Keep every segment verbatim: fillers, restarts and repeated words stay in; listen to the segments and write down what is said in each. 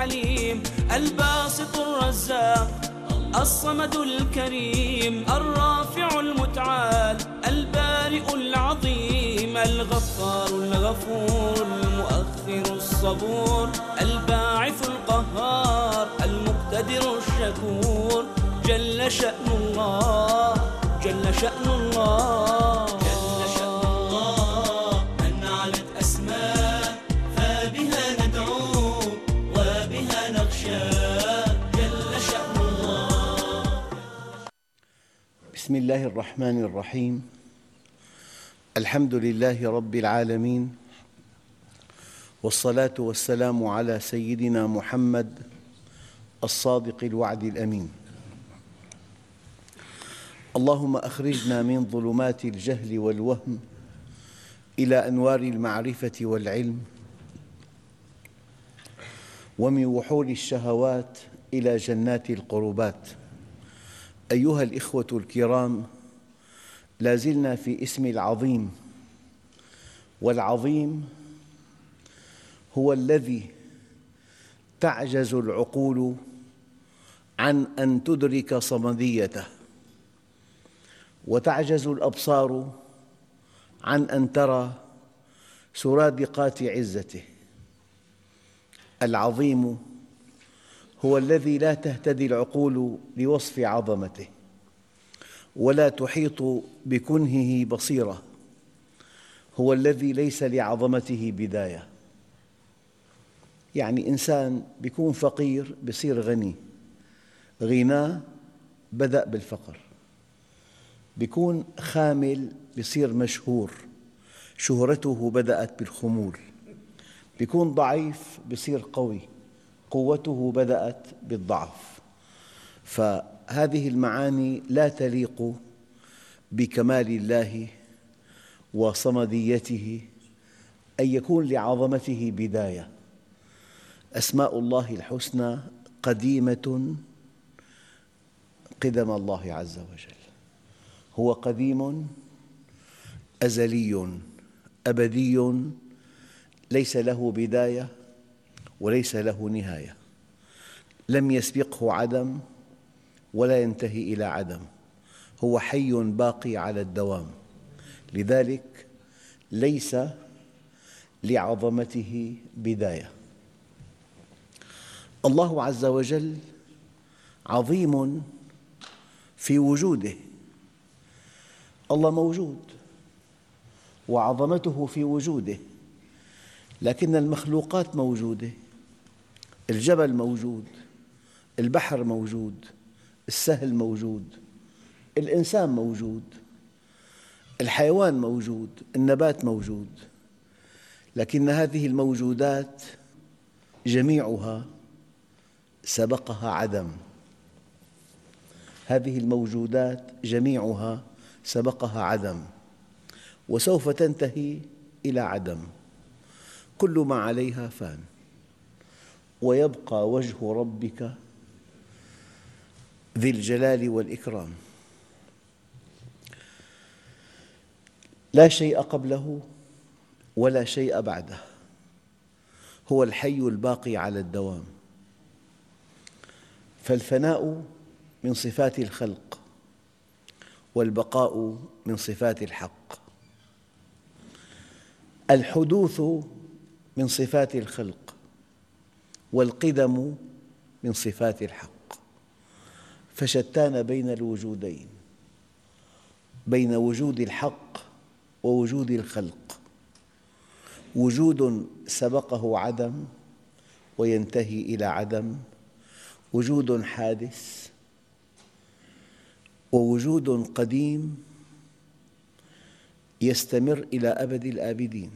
الحليم الباسط الرزاق الصمد الكريم الرافع المتعال البارئ العظيم الغفار الغفور المؤخر الصبور الباعث القهار المقتدر الشكور جل شأن الله جل شأن الله جل شأن الله من علت أسماء فبها ندعو وبها نخشى بسم الله الرحمن الرحيم. الحمد لله رب العالمين، والصلاة والسلام على سيدنا محمد الصادق الوعد الأمين. اللهم أخرجنا من ظلمات الجهل والوهم إلى أنوار المعرفة والعلم، ومن وحول الشهوات إلى جنات القربات. أيها الإخوة الكرام، لا زلنا في اسم العظيم، والعظيم هو الذي تعجز العقول عن أن تدرك صمديته، وتعجز الأبصار عن أن ترى سرادقات عزته. العظيم هو الذي لا تهتدي العقول لوصف عظمته، ولا تحيط بكنهه بصيرة. هو الذي ليس لعظمته بداية. يعني إنسان بيكون فقير بيصير غني، غناه بدأ بالفقر. بيكون خامل بيصير مشهور، شهرته بدأت بالخمول. بيكون ضعيف بيصير قوي، قوته بدأت بالضعف. فهذه المعاني لا تليق بكمال الله وصمديته أن يكون لعظمته بداية. أسماء الله الحسنى قديمة قدم الله عز وجل. هو قديم أزلي أبدي، ليس له بداية وليس له نهاية. لم يسبقه عدم ولا ينتهي إلى عدم. هو حي باقي على الدوام، لذلك ليس لعظمته بداية. الله عز وجل عظيم في وجوده. الله موجود وعظمته في وجوده، لكن المخلوقات موجودة. الجبل موجود، البحر موجود، السهل موجود، الإنسان موجود، الحيوان موجود، النبات موجود. لكن هذه الموجودات جميعها سبقها عدم. هذه الموجودات جميعها سبقها عدم، وسوف تنتهي إلى عدم. كل ما عليها فان، ويبقى وجه ربك ذي الجلال والإكرام. لا شيء قبله ولا شيء بعده. هو الحي الباقي على الدوام. فالفناء من صفات الخلق، والبقاء من صفات الحق. الحدوث من صفات الخلق، والقدم من صفات الحق. فشتان بين الوجودين، بين وجود الحق ووجود الخلق. وجود سبقه عدم وينتهي إلى عدم، وجود حادث، ووجود قديم يستمر إلى أبد الآبدين.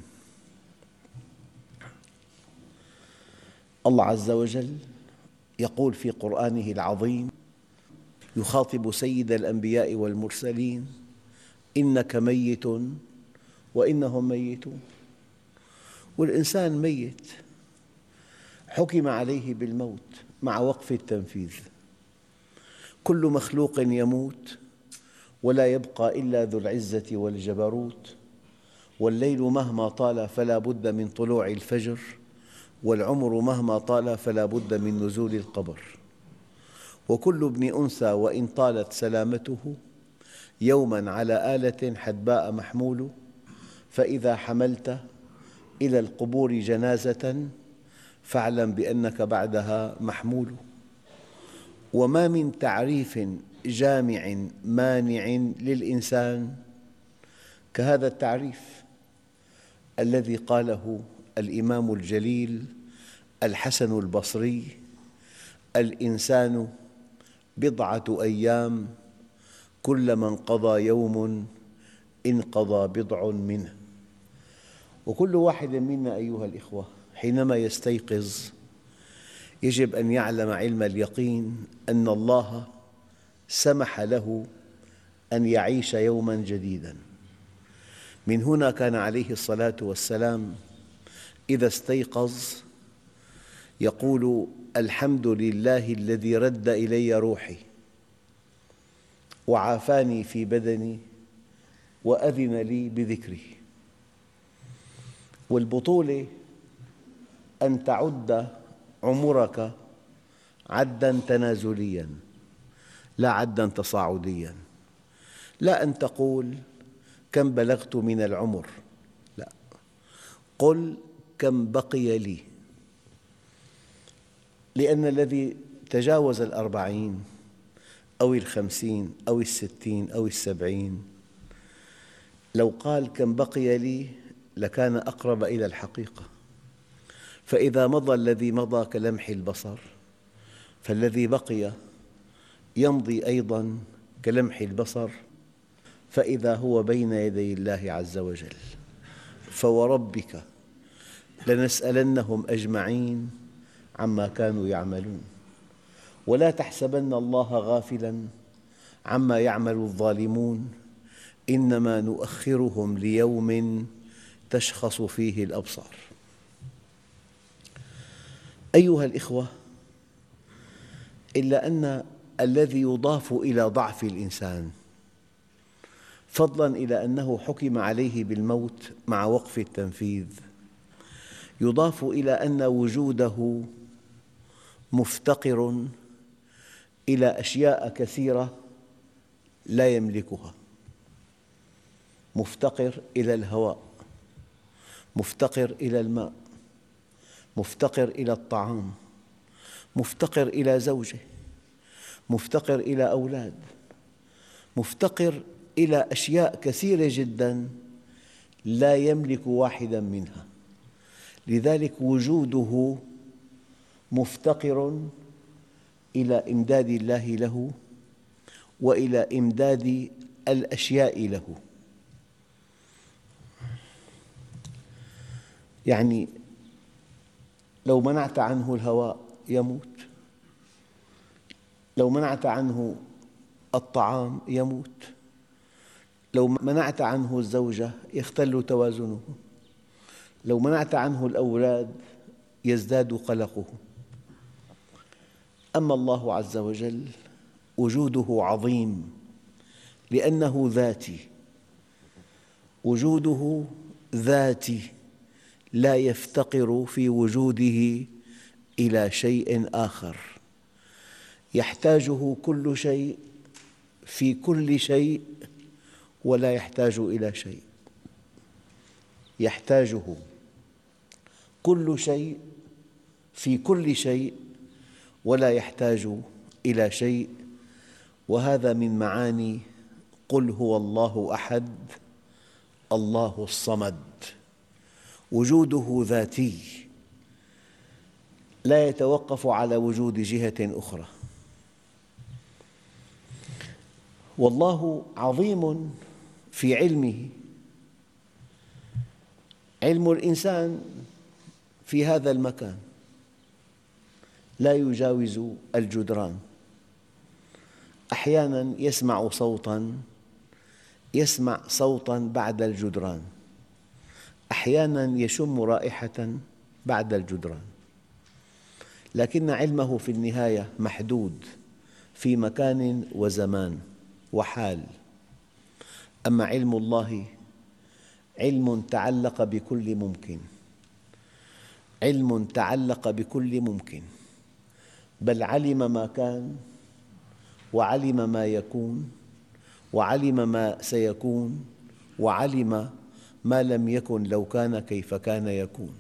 الله عز وجل يقول في قرآنه العظيم، يخاطب سيد الأنبياء والمرسلين: إنك ميت وإنهم ميتون. والإنسان ميت، حكم عليه بالموت مع وقف التنفيذ. كل مخلوق يموت، ولا يبقى إلا ذو العزة والجبروت. والليل مهما طال فلا بد من طلوع الفجر، والعمر مهما طال فلا بد من نزول القبر، وكل ابن أنثى وإن طالت سلامته يوما على آلة حدباء محمول، فإذا حملت إلى القبور جنازة فاعلم بأنك بعدها محمول. وما من تعريف جامع مانع للإنسان كهذا التعريف الذي قاله الإمام الجليل الحسن البصري: الإنسان بضعة أيام كلما انقضى يوم انقضى بضع منه. وكل واحد منا أيها الإخوة حينما يستيقظ يجب أن يعلم علم اليقين أن الله سمح له أن يعيش يوماً جديداً. من هنا كان عليه الصلاة والسلام إذا استيقظ يقول: الحمد لله الذي رد إلي روحي وعافاني في بدني وأذن لي بذكره. والبطولة أن تعد عمرك عداً تنازلياً لا عداً تصاعدياً، لا أن تقول كم بلغت من العمر، لا، قل كم بقي لي، لأن الذي تجاوز الأربعين أو الخمسين أو الستين أو السبعين لو قال كم بقي لي لكان أقرب إلى الحقيقة. فإذا مضى الذي مضى كلمح البصر فالذي بقي يمضي أيضاً كلمح البصر، فإذا هو بين يدي الله عز وجل. فوربك لنسألنهم أجمعين عما كانوا يعملون، ولا تحسبن الله غافلاً عما يعمل الظالمون، إنما نؤخرهم ليوم تشخص فيه الأبصار. أيها الإخوة، إلا أن الذي يضاف إلى ضعف الإنسان، فضلاً إلى أنه حكم عليه بالموت مع وقف التنفيذ، يضاف إلى أن وجوده مفتقر إلى أشياء كثيرة لا يملكها. مفتقر إلى الهواء، مفتقر إلى الماء، مفتقر إلى الطعام، مفتقر إلى زوجة، مفتقر إلى أولاد، مفتقر إلى أشياء كثيرة جداً لا يملك واحداً منها. لذلك وجوده مفتقر إلى إمداد الله له وإلى إمداد الأشياء له. يعني لو منعت عنه الهواء يموت، لو منعت عنه الطعام يموت، لو منعت عنه الزوجة يختل توازنه، لو منعت عنه الأولاد يزداد قلقه. أما الله عز وجل وجوده عظيم لأنه ذاتي، وجوده ذاتي لا يفتقر في وجوده إلى شيء آخر، يحتاجه كل شيء في كل شيء ولا يحتاج إلى شيء، يحتاجه كل شيء في كل شيء ولا يحتاج إلى شيء. وهذا من معاني قل هو الله أحد الله الصمد. وجوده ذاتي لا يتوقف على وجود جهة أخرى. والله عظيم في علمه، علم الإنسان في هذا المكان لا يجاوز الجدران. أحياناً يسمع صوتاً يسمع صوتاً بعد الجدران، أحياناً يشم رائحة بعد الجدران، لكن علمه في النهاية محدود في مكان وزمان وحال. أما علم الله علم تعلق بكل ممكن، علم تعلق بكل ممكن، بل علم ما كان وعلم ما يكون وعلم ما سيكون وعلم ما لم يكن لو كان كيف كان يكون.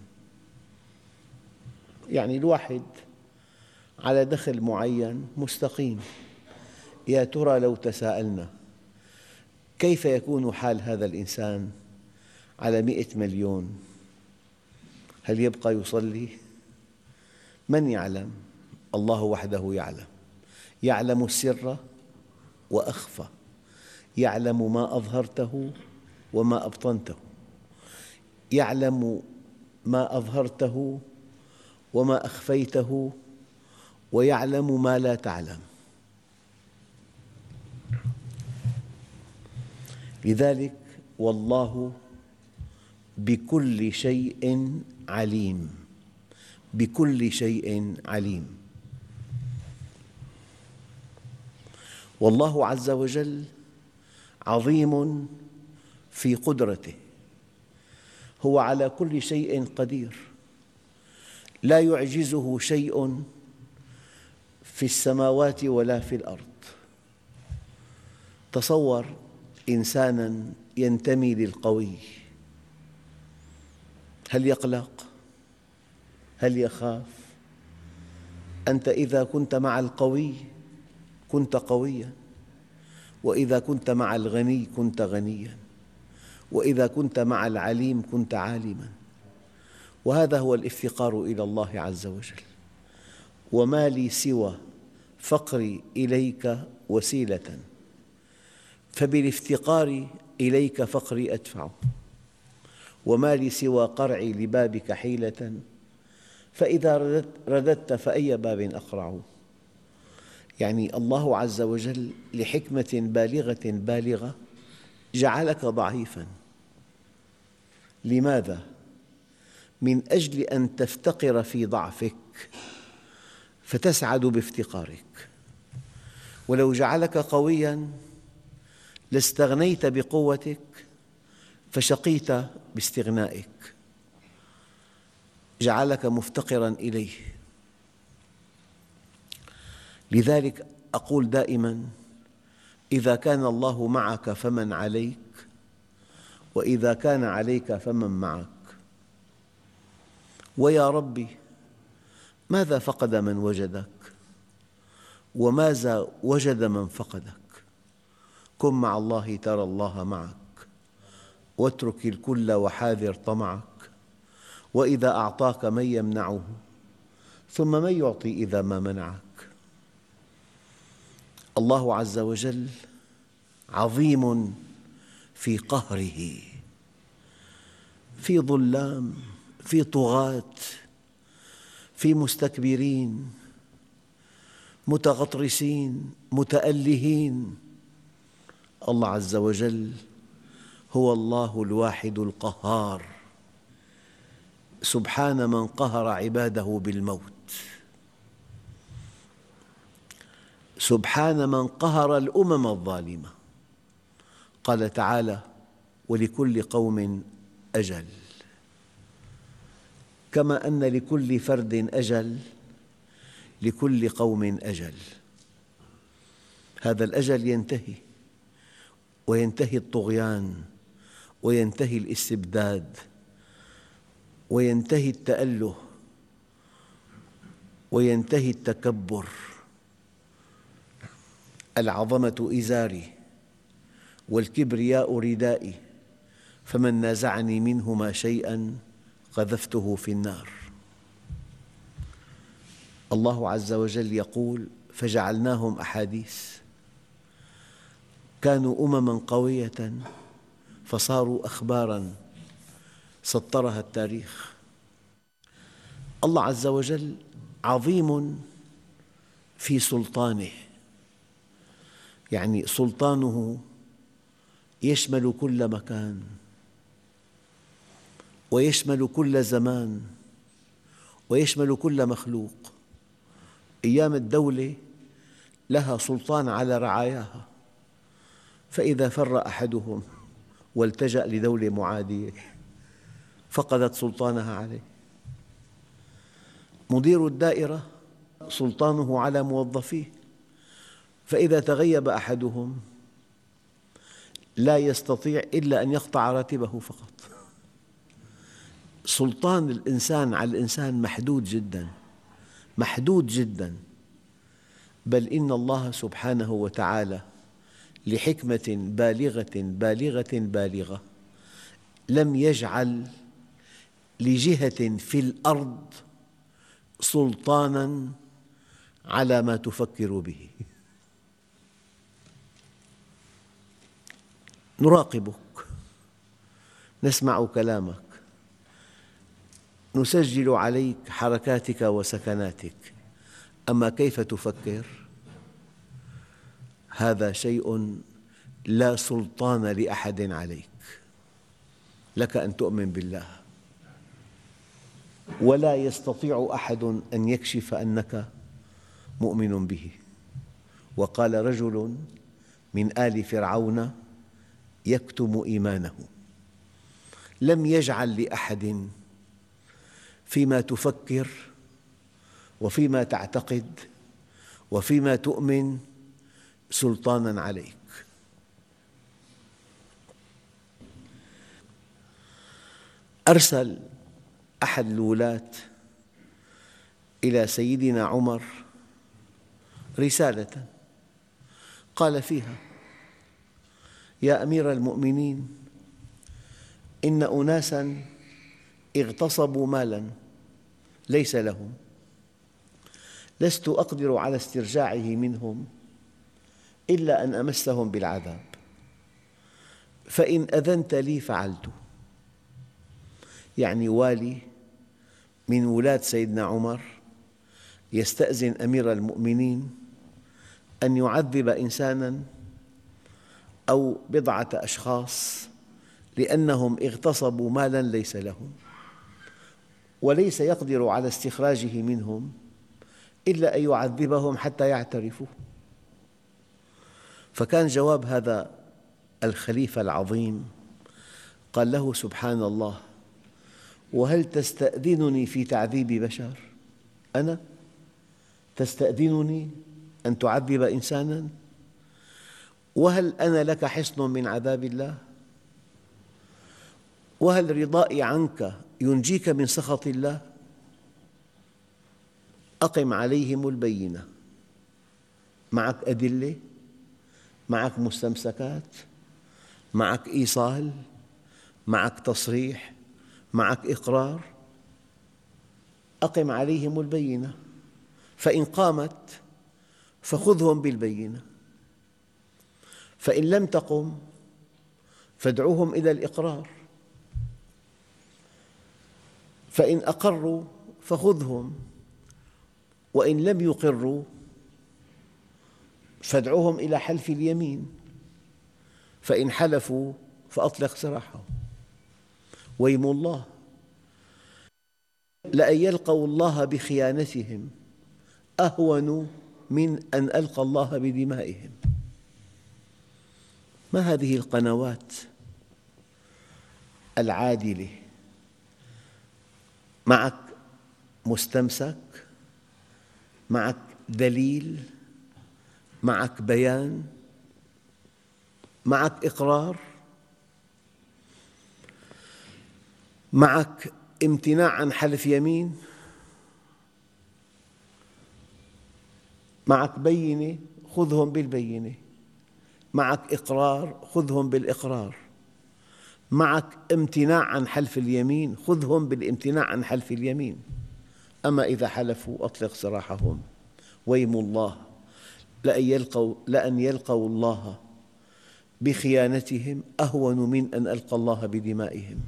يعني الواحد على دخل معين مستقيم، يا ترى لو تساءلنا كيف يكون حال هذا الإنسان على مئة مليون؟ هل يبقى يصلي؟ من يعلم؟ الله وحده يعلم، يعلم السر وأخفى، يعلم ما أظهرته وما أبطنته، يعلم ما أظهرته وما أخفيته، ويعلم ما لا تعلم. لذلك والله بكل شيء عليم، بكل شيء عليم. والله عز وجل عظيم في قدرته، هو على كل شيء قدير، لا يعجزه شيء في السماوات ولا في الأرض. تصور إنساناً ينتمي للقوي، هل يقلق؟ هل يخاف؟ أنت إذا كنت مع القوي كنت قوياً، وإذا كنت مع الغني كنت غنياً، وإذا كنت مع العليم كنت عالماً. وهذا هو الافتقار إلى الله عز وجل. وما لي سوى فقري إليك وسيلة، فبالافتقار إليك فقري أدفع، وما لي سوى قرعي لبابك حيلة، فإذا رددت فأي باب أقرع. يعني الله عز وجل لحكمة بالغة بالغة جعلك ضعيفاً. لماذا؟ من أجل أن تفتقر في ضعفك فتسعد بافتقارك. ولو جعلك قوياً لاستغنيت بقوتك فشقيت باستغنائك، جعلك مفتقراً إليه. لذلك أقول دائماً: إذا كان الله معك فمن عليك، وإذا كان عليك فمن معك. ويا ربي ماذا فقد من وجدك، وماذا وجد من فقدك؟ كن مع الله ترى الله معك، واترك الكل وحاذر طمعك. وإذا أعطاك من يمنعه، ثم من يعطي إذا ما منعك؟ الله عز وجل عظيم في قهره، في ظلام، في طغاة، في مستكبرين، متغطرسين، متألهين. الله عز وجل هو الله الواحد القهار، سبحان من قهر عباده بالموت، سبحان من قهر الأمم الظالمة. قال تعالى: ولكل قوم أجل. كما أن لكل فرد أجل، لكل قوم أجل. هذا الأجل ينتهي، وينتهي الطغيان، وينتهي الاستبداد، وينتهي التأله، وينتهي التكبر. العظمة إزاري والكبرياء ردائي، فمن نازعني منهما شيئاً قذفته في النار. الله عز وجل يقول: فجعلناهم أحاديث، كانوا أمماً قوية فصاروا أخباراً سطرها التاريخ. الله عز وجل عظيم في سلطانه، يعني سلطانه يشمل كل مكان، ويشمل كل زمان، ويشمل كل مخلوق. أيام الدولة لها سلطان على رعاياها، فإذا فر أحدهم والتجأ لدولة معادية فقدت سلطانها عليه. مدير الدائرة سلطانه على موظفيه، فإذا تغيب أحدهم لا يستطيع إلا أن يقطع راتبه فقط. سلطان الإنسان على الإنسان محدود جداً، محدود جداً. بل إن الله سبحانه وتعالى لحكمة بالغة بالغة بالغة لم يجعل لجهة في الأرض سلطاناً على ما تفكر به. نراقبك، نسمع كلامك، نسجل عليك حركاتك وسكناتك، أما كيف تفكر؟ هذا شيء لا سلطان لأحد عليك. لك أن تؤمن بالله، ولا يستطيع أحد أن يكشف أنك مؤمن به. وقال رجل من آل فرعون يكتم إيمانه. لم يجعل لأحد فيما تفكر وفيما تعتقد وفيما تؤمن سلطاناً عليك. أرسل أحد الولاة إلى سيدنا عمر رسالة قال فيها: يا أمير المؤمنين، إن أناساً اغتصبوا مالاً ليس لهم، لست أقدر على استرجاعه منهم إلا أن أمسهم بالعذاب، فإن أذنت لي فعلت. يعني والي من ولاة سيدنا عمر يستأذن أمير المؤمنين أن يعذب إنساناً أو بضعة أشخاص لأنهم اغتصبوا مالاً ليس لهم، وليس يقدر على استخراجه منهم إلا أن يعذبهم حتى يعترفوا. فكان جواب هذا الخليفة العظيم قال له: سبحان الله، وهل تستأذنني في تعذيب بشر؟ أنا؟ تستأذنني أن تعذب إنساناً؟ وهل أنا لك حصن من عذاب الله؟ وهل رضائي عنك ينجيك من سخط الله؟ أقم عليهم البينة. معك أدلة؟ معك مستمسكات؟ معك إيصال؟ معك تصريح؟ معك إقرار؟ أقم عليهم البينة، فإن قامت فخذهم بالبينة، فإن لم تقم فادعوهم إلى الإقرار، فإن أقروا فخذهم، وإن لم يقروا فادعوهم إلى حلف اليمين، فإن حلفوا فأطلق سراحهم. ويم الله، لأن يلقوا الله بخيانتهم أهون من أن ألقى الله بدمائهم. ما هذه القنوات العادلة؟ معك مستمسك، معك دليل، معك بيان، معك إقرار، معك امتناع عن حلف يمين، معك بينة خذهم بالبينة، معك إقرار خذهم بالإقرار، معك امتناع عن حلف اليمين خذهم بالامتناع عن حلف اليمين. أما إذا حلفوا أطلق سراحهم. ويم الله، لأن يلقوا, لأن يلقوا الله بخيانتهم أهون من أن ألقى الله بدمائهم.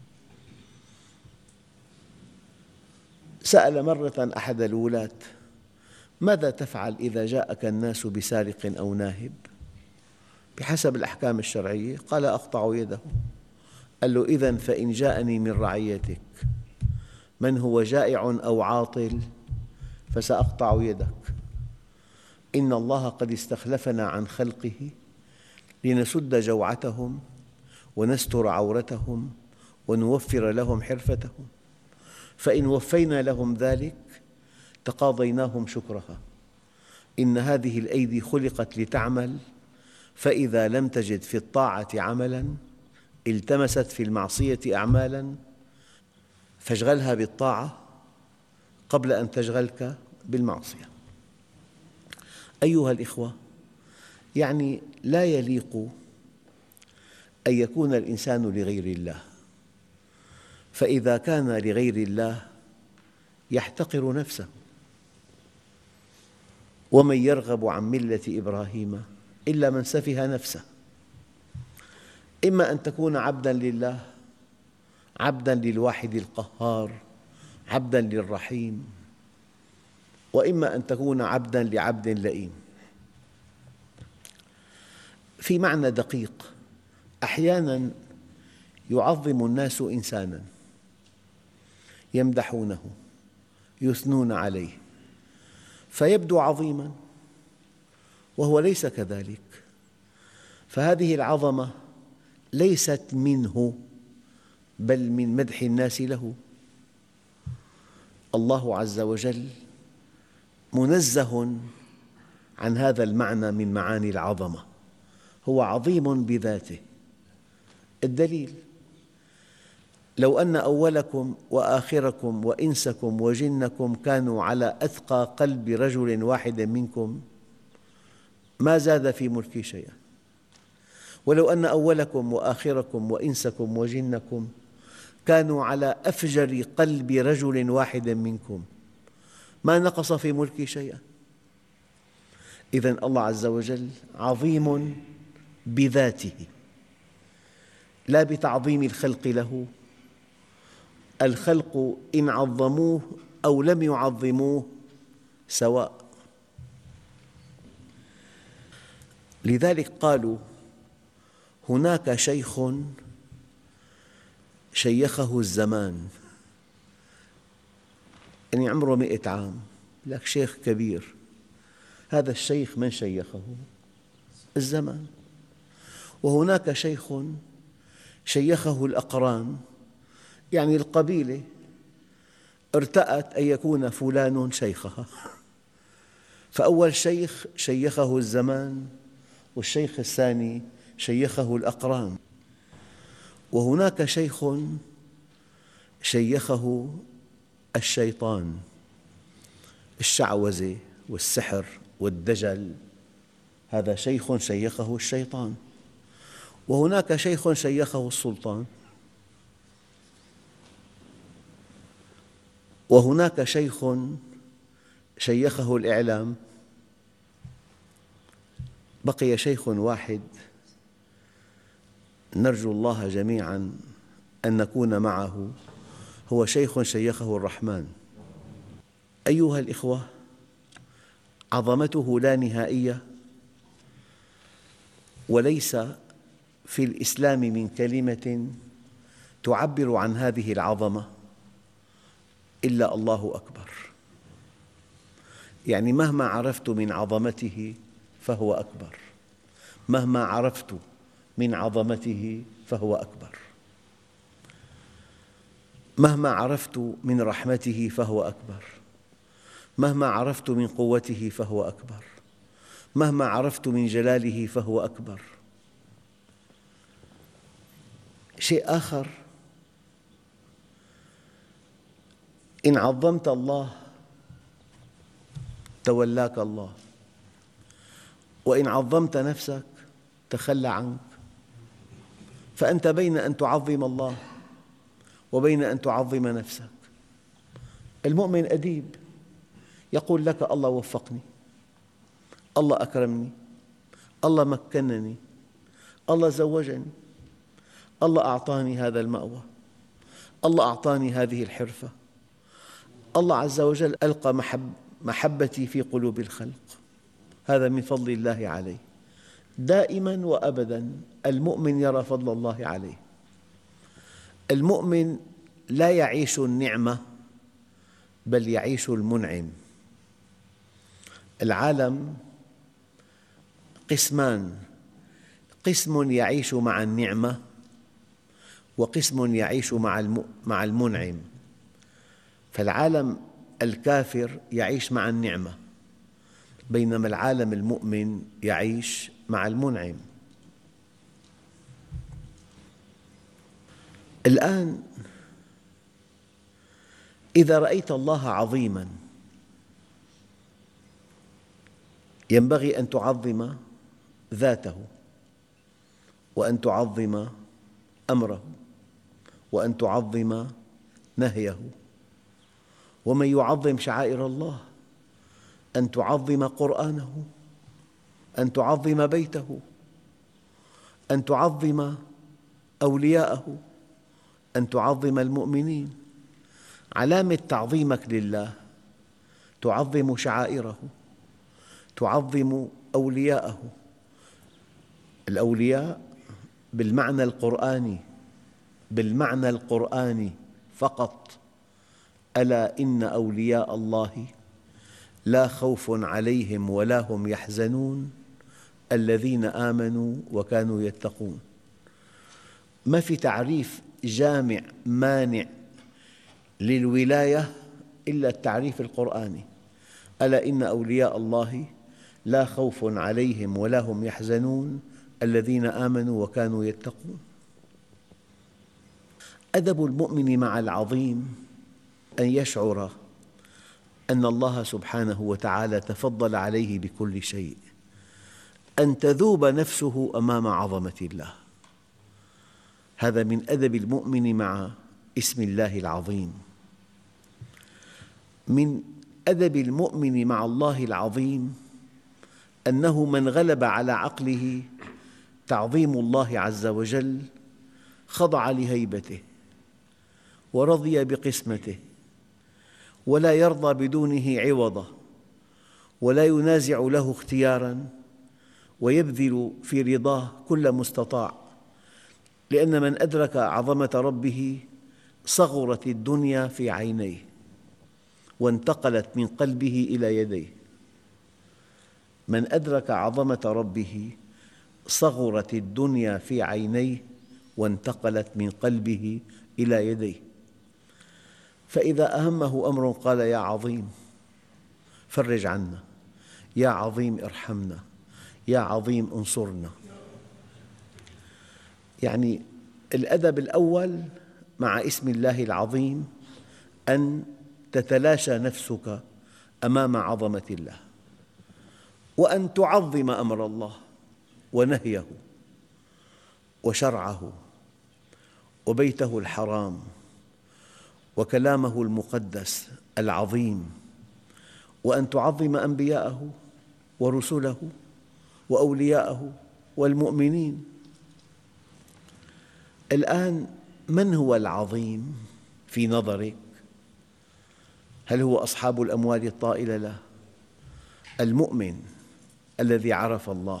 سأل مرة أحد الولاة: ماذا تفعل إذا جاءك الناس بسارق أو ناهب؟ بحسب الأحكام الشرعية. قال: أقطع يده. قال له: إذن فإن جاءني من رعيتك من هو جائع أو عاطل فسأقطع يدك. إن الله قد استخلفنا عن خلقه لنسد جوعتهم ونستر عورتهم ونوفر لهم حرفتهم، فإن وفينا لهم ذلك تقاضيناهم شكرها. إن هذه الأيدي خلقت لتعمل، فإذا لم تجد في الطاعة عملاً التمست في المعصية أعمالاً، فاشغلها بالطاعة قبل أن تشغلك بالمعصية. أيها الإخوة، يعني لا يليق أن يكون الإنسان لغير الله، فإذا كان لغير الله يحتقر نفسه. ومن يرغب عن ملة إبراهيم إلا من سفه نفسه. إما أن تكون عبداً لله، عبداً للواحد القهار، عبداً للرحيم، وإما أن تكون عبداً لعبد لئيم. في معنى دقيق، أحياناً يعظم الناس إنساناً، يمدحونه، يثنون عليه، فيبدو عظيماً وهو ليس كذلك. فهذه العظمة ليست منه، بل من مدح الناس له. الله عز وجل منزه عن هذا المعنى من معاني العظمة، هو عظيم بذاته. الدليل: لو أن أولكم وآخركم وإنسكم وجنكم كانوا على أتقى قلب رجل واحد منكم ما زاد في ملكي شيئا. ولو أن أولكم وآخركم وإنسكم وجنكم كانوا على أفجر قلب رجل واحد منكم ما نقص في ملكي شيئا. إذن الله عز وجل عظيم بذاته، لا بتعظيم الخلق له. الخلق إن عظموه أو لم يعظموه سواء. لذلك قالوا: هناك شيخ شيخه الزمان، يعني عمره مئة عام، لك شيخ كبير. هذا الشيخ من شيخه؟ الزمان. وهناك شيخ شيخه الأقران، يعني القبيلة ارتأت أن يكون فلان شيخها، فأول شيخ شيخه الزمان، والشيخ الثاني شيخه الأقران. وهناك شيخ شيخه الشيطان، الشعوذة والسحر والدجل، هذا شيخ شيخه الشيطان. وهناك شيخ شيخه السلطان. وهناك شيخ شيخه الإعلام. بقي شيخ واحد نرجو الله جميعاً أن نكون معه، هو شيخ شيخه الرحمن. أيها الإخوة، عظمته لا نهائية، وليس في الإسلام من كلمة تعبر عن هذه العظمة إلا الله أكبر. يعني مهما عرفت من عظمته فهو أكبر، مهما عرفت من عظمته فهو أكبر، مهما عرفت من رحمته فهو أكبر، مهما عرفت من قوته فهو أكبر، مهما عرفت من جلاله فهو أكبر. شيء آخر، إن عظمت الله تولاك الله، وإن عظمت نفسك تخلى عنك. فأنت بين أن تعظم الله وبين أن تعظم نفسك. المؤمن أديب، يقول لك: الله وفقني، الله أكرمني، الله مكنني، الله زوجني، الله أعطاني هذا المأوى، الله أعطاني هذه الحرفة، الله عز وجل ألقى محب محبتي في قلوب الخلق، هذا من فضل الله عليه. دائماً وأبداً المؤمن يرى فضل الله عليه. المؤمن لا يعيش النعمة بل يعيش المنعم. العالم قسمان: قسم يعيش مع النعمة، وقسم يعيش مع المنعم. فالعالم الكافر يعيش مع النعمة، بينما العالم المؤمن يعيش مع المنعم. الآن إذا رأيت الله عظيماً ينبغي أن تعظم ذاته، وأن تعظم أمره، وأن تعظم نهيه. ومن يعظم شعائر الله أن تعظم قرآنه، أن تعظم بيته، أن تعظم أولياءه، أن تعظم المؤمنين. علامة تعظيمك لله تعظم شعائره، تعظم أولياءه. الأولياء بالمعنى القرآني، بالمعنى القرآني فقط. ألا إن أولياء الله لا خوف عليهم ولا هم يحزنون الذين آمنوا وكانوا يتقون. ما في تعريف جامع مانع للولاية إلا التعريف القرآني. ألا إن أولياء الله لا خوف عليهم ولا هم يحزنون الذين آمنوا وكانوا يتقون. أدب المؤمن مع العظيم أن يشعر أن الله سبحانه وتعالى تفضل عليه بكل شيء، أن تذوب نفسه أمام عظمة الله. هذا من أدب المؤمن مع اسم الله العظيم. من أدب المؤمن مع الله العظيم أنه من غلب على عقله تعظيم الله عز وجل خضع لهيبته ورضي بقسمته، ولا يرضى بدونه عوضا، ولا ينازع له اختياراً، ويبذل في رضاه كل مستطاع. لأن من أدرك عظمة ربه صغرت الدنيا في عينيه وانتقلت من قلبه إلى يديه. من أدرك عظمة ربه صغرت الدنيا في عينيه وانتقلت من قلبه إلى يديه. فإذا أهمه أمر قال يا عظيم فرج عنا، يا عظيم ارحمنا، يا عظيم انصرنا. يعني الأدب الأول مع اسم الله العظيم أن تتلاشى نفسك أمام عظمة الله، وأن تعظم أمر الله ونهيه وشرعه وبيته الحرام وكلامه المقدس العظيم، وأن تعظم أنبياءه ورسله وأولياءه والمؤمنين. الآن من هو العظيم في نظرك؟ هل هو أصحاب الأموال الطائلة؟ لا، المؤمن الذي عرف الله.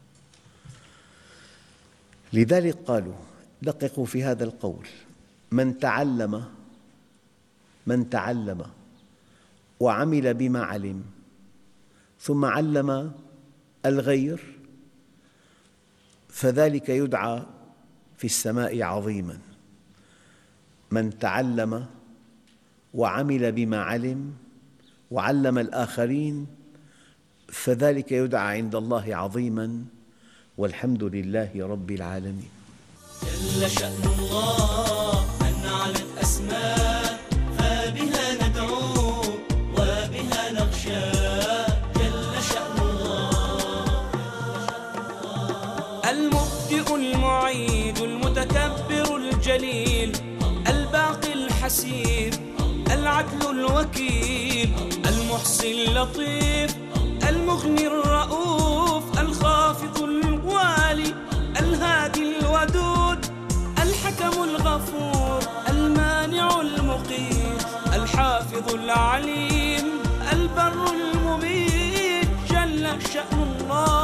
لذلك قالوا دققوا في هذا القول: من تعلم من تعلم وعمل بما علم ثم علم الغير فذلك يدعى في السماء عظيماً. من تعلم وعمل بما علم وعلم الآخرين فذلك يدعى عند الله عظيماً، والحمد لله رب العالمين. جل شأن الله من علت أسماء فبها ندعو وبها نخشى. جل شأن الله المبدئ المعيد المتكبر الجليل الباقي الحسيب العدل الوكيل المحصي اللطيف المغني الرؤوف الخافض الوالي الهادي الودود الحكم الغفور المانع المقيت الحافظ العليم البر المميت. جل شأن الله